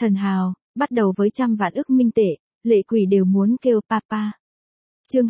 Thần hào, bắt đầu với trăm vạn ức minh tệ, lệ quỷ đều muốn kêu papa. Chương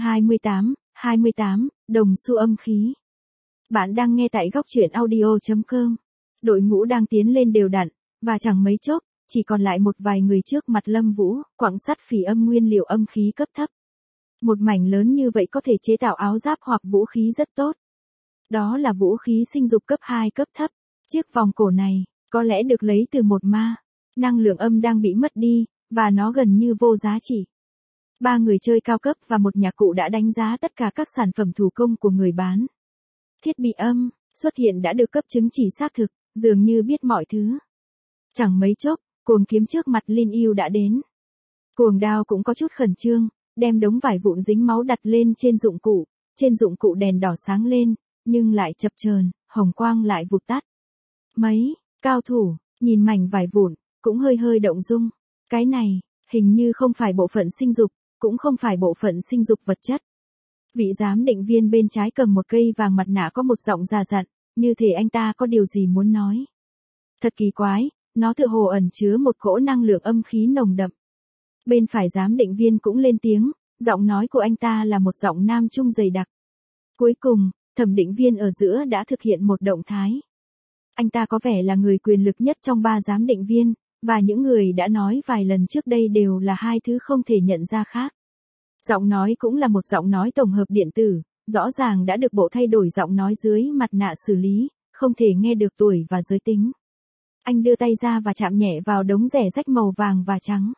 28, đồng xu âm khí. Bạn đang nghe tại góc truyện audio.com. Đội ngũ đang tiến lên đều đặn, và chẳng mấy chốc, chỉ còn lại một vài người trước mặt Lâm Vũ, quặng sắt phỉ âm nguyên liệu âm khí cấp thấp. Một mảnh lớn như vậy có thể chế tạo áo giáp hoặc vũ khí rất tốt. Đó là vũ khí sinh dục cấp 2 cấp thấp. Chiếc vòng cổ này, có lẽ được lấy từ một ma. Năng lượng âm đang bị mất đi, và nó gần như vô giá trị. 3 người chơi cao cấp và một nhạc cụ đã đánh giá tất cả các sản phẩm thủ công của người bán. Thiết bị âm, xuất hiện đã được cấp chứng chỉ xác thực, dường như biết mọi thứ. Chẳng mấy chốc, cuồng kiếm trước mặt Linh Yêu đã đến. Cuồng đao cũng có chút khẩn trương, đem đống vải vụn dính máu đặt lên trên dụng cụ đèn đỏ sáng lên, nhưng lại chập chờn, hồng quang lại vụt tắt. Mấy cao thủ nhìn mảnh vải vụn, cũng hơi động dung. Cái này, hình như không phải bộ phận sinh dục, cũng không phải bộ phận sinh dục vật chất. Vị giám định viên bên trái cầm một cây vàng mặt nạ có một giọng già dặn, như thể anh ta có điều gì muốn nói. Thật kỳ quái, nó tựa hồ ẩn chứa một cỗ năng lượng âm khí nồng đậm. Bên phải giám định viên cũng lên tiếng, giọng nói của anh ta là một giọng nam trung dày đặc. Cuối cùng, thẩm định viên ở giữa đã thực hiện một động thái. Anh ta có vẻ là người quyền lực nhất trong 3 giám định viên, và những người đã nói vài lần trước đây đều là hai thứ không thể nhận ra khác. Giọng nói cũng là một giọng nói tổng hợp điện tử, rõ ràng đã được bộ thay đổi giọng nói dưới mặt nạ xử lý, không thể nghe được tuổi và giới tính. Anh đưa tay ra và chạm nhẹ vào đống rẻ rách màu vàng và trắng.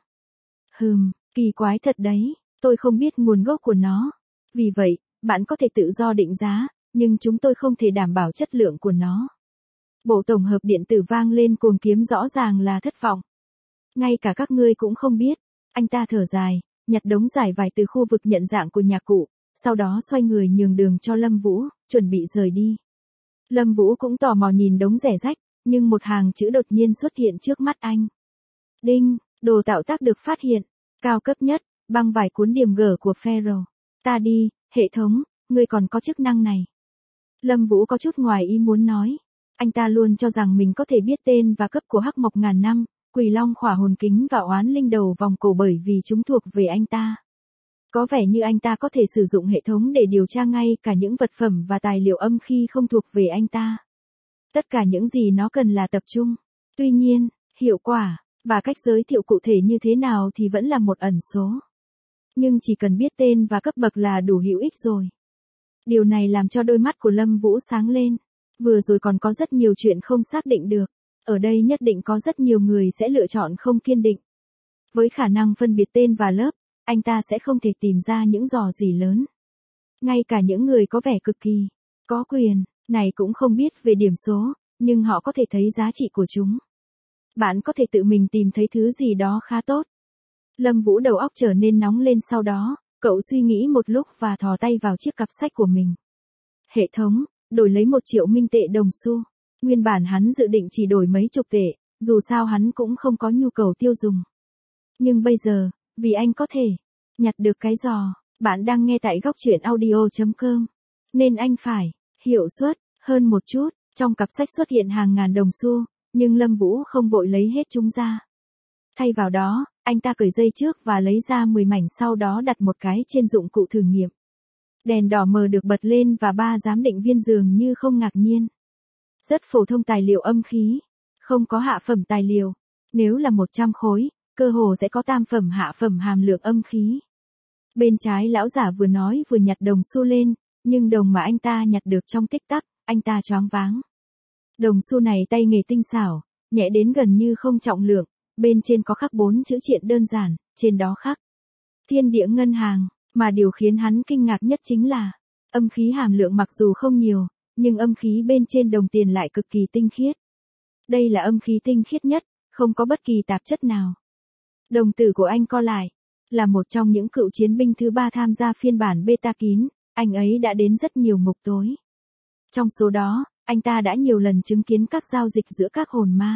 Kỳ quái thật đấy, tôi không biết nguồn gốc của nó. Vì vậy, bạn có thể tự do định giá, nhưng chúng tôi không thể đảm bảo chất lượng của nó. Bộ tổng hợp điện tử vang lên cuồng kiếm rõ ràng là thất vọng. Ngay cả các ngươi cũng không biết. Anh ta thở dài, nhặt đống giải vải từ khu vực nhận dạng của nhạc cụ, sau đó xoay người nhường đường cho Lâm Vũ, chuẩn bị rời đi. Lâm Vũ cũng tò mò nhìn đống rẻ rách, nhưng một hàng chữ đột nhiên xuất hiện trước mắt anh. Đinh, đồ tạo tác được phát hiện. Cao cấp nhất, băng vải cuốn điểm G của Ferro. Ta đi, hệ thống, ngươi còn có chức năng này. Lâm Vũ có chút ngoài ý muốn nói. Anh ta luôn cho rằng mình có thể biết tên và cấp của hắc mộc ngàn năm, quỷ long khỏa hồn kính và oán linh đầu vòng cổ bởi vì chúng thuộc về anh ta. Có vẻ như anh ta có thể sử dụng hệ thống để điều tra ngay cả những vật phẩm và tài liệu âm khi không thuộc về anh ta. Tất cả những gì nó cần là tập trung. Tuy nhiên, hiệu quả, và cách giới thiệu cụ thể như thế nào thì vẫn là một ẩn số. Nhưng chỉ cần biết tên và cấp bậc là đủ hữu ích rồi. Điều này làm cho đôi mắt của Lâm Vũ sáng lên. Vừa rồi còn có rất nhiều chuyện không xác định được. Ở đây nhất định có rất nhiều người sẽ lựa chọn không kiên định. Với khả năng phân biệt tên và lớp, anh ta sẽ không thể tìm ra những rò rỉ lớn. Ngay cả những người có vẻ cực kỳ có quyền, này cũng không biết về điểm số, nhưng họ có thể thấy giá trị của chúng. Bạn có thể tự mình tìm thấy thứ gì đó khá tốt. Lâm Vũ đầu óc trở nên nóng lên sau đó, cậu suy nghĩ một lúc và thò tay vào chiếc cặp sách của mình. Hệ thống, đổi lấy 1 triệu minh tệ đồng xu. Nguyên bản hắn dự định chỉ đổi mấy chục tệ, dù sao hắn cũng không có nhu cầu tiêu dùng. Nhưng bây giờ, vì anh có thể nhặt được cái giò, bạn đang nghe tại góc truyện audio.com, nên anh phải hiệu suất hơn một chút. Trong cặp sách xuất hiện hàng ngàn đồng xu, nhưng Lâm Vũ không vội lấy hết chúng ra. Thay vào đó, anh ta cởi dây trước và lấy ra 10 mảnh, sau đó đặt một cái trên dụng cụ thử nghiệm. Đèn đỏ mờ được bật lên và 3 giám định viên dường như không ngạc nhiên. Rất phổ thông tài liệu âm khí, không có hạ phẩm tài liệu. Nếu là 100 khối, cơ hồ sẽ có tam phẩm hạ phẩm hàm lượng âm khí. Bên trái lão giả vừa nói vừa nhặt đồng xu lên, nhưng đồng mà anh ta nhặt được trong tích tắc, anh ta choáng váng. Đồng xu này tay nghề tinh xảo, nhẹ đến gần như không trọng lượng, bên trên có khắc 4 chữ triện đơn giản, trên đó khắc Thiên Địa Ngân Hàng, mà điều khiến hắn kinh ngạc nhất chính là âm khí hàm lượng mặc dù không nhiều, nhưng âm khí bên trên đồng tiền lại cực kỳ tinh khiết. Đây là âm khí tinh khiết nhất, không có bất kỳ tạp chất nào. Đồng tử của anh co lại, là một trong những cựu chiến binh thứ 3 tham gia phiên bản beta kín, anh ấy đã đến rất nhiều ngục tối. Trong số đó, anh ta đã nhiều lần chứng kiến các giao dịch giữa các hồn ma.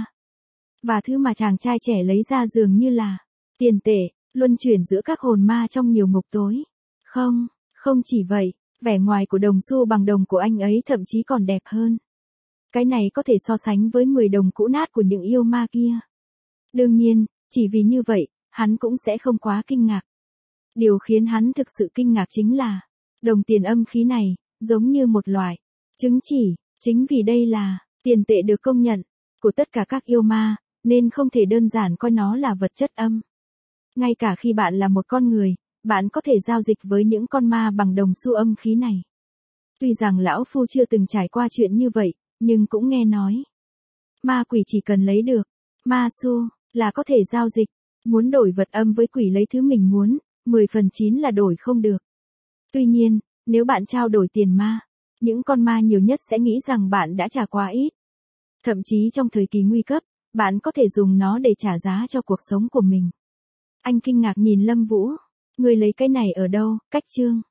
Và thứ mà chàng trai trẻ lấy ra dường như là tiền tệ, luân chuyển giữa các hồn ma trong nhiều ngục tối. Không chỉ vậy, vẻ ngoài của đồng xu bằng đồng của anh ấy thậm chí còn đẹp hơn. Cái này có thể so sánh với 10 đồng cũ nát của những yêu ma kia. Đương nhiên, Chỉ vì như vậy, hắn cũng sẽ không quá kinh ngạc. Điều khiến hắn thực sự kinh ngạc chính là, đồng tiền âm khí này, giống như một loại chứng chỉ, chính vì đây là tiền tệ được công nhận của tất cả các yêu ma, nên không thể đơn giản coi nó là vật chất âm. Ngay cả khi bạn là một con người, bạn có thể giao dịch với những con ma bằng đồng xu âm khí này. Tuy rằng lão phu chưa từng trải qua chuyện như vậy, nhưng cũng nghe nói, ma quỷ chỉ cần lấy được ma xu là có thể giao dịch, muốn đổi vật âm với quỷ lấy thứ mình muốn, 10/9 là đổi không được. Tuy nhiên, nếu bạn trao đổi tiền ma, những con ma nhiều nhất sẽ nghĩ rằng bạn đã trả quá ít. Thậm chí trong thời kỳ nguy cấp, bạn có thể dùng nó để trả giá cho cuộc sống của mình. Anh kinh ngạc nhìn Lâm Vũ. Người lấy cái này ở đâu, Cách Trương?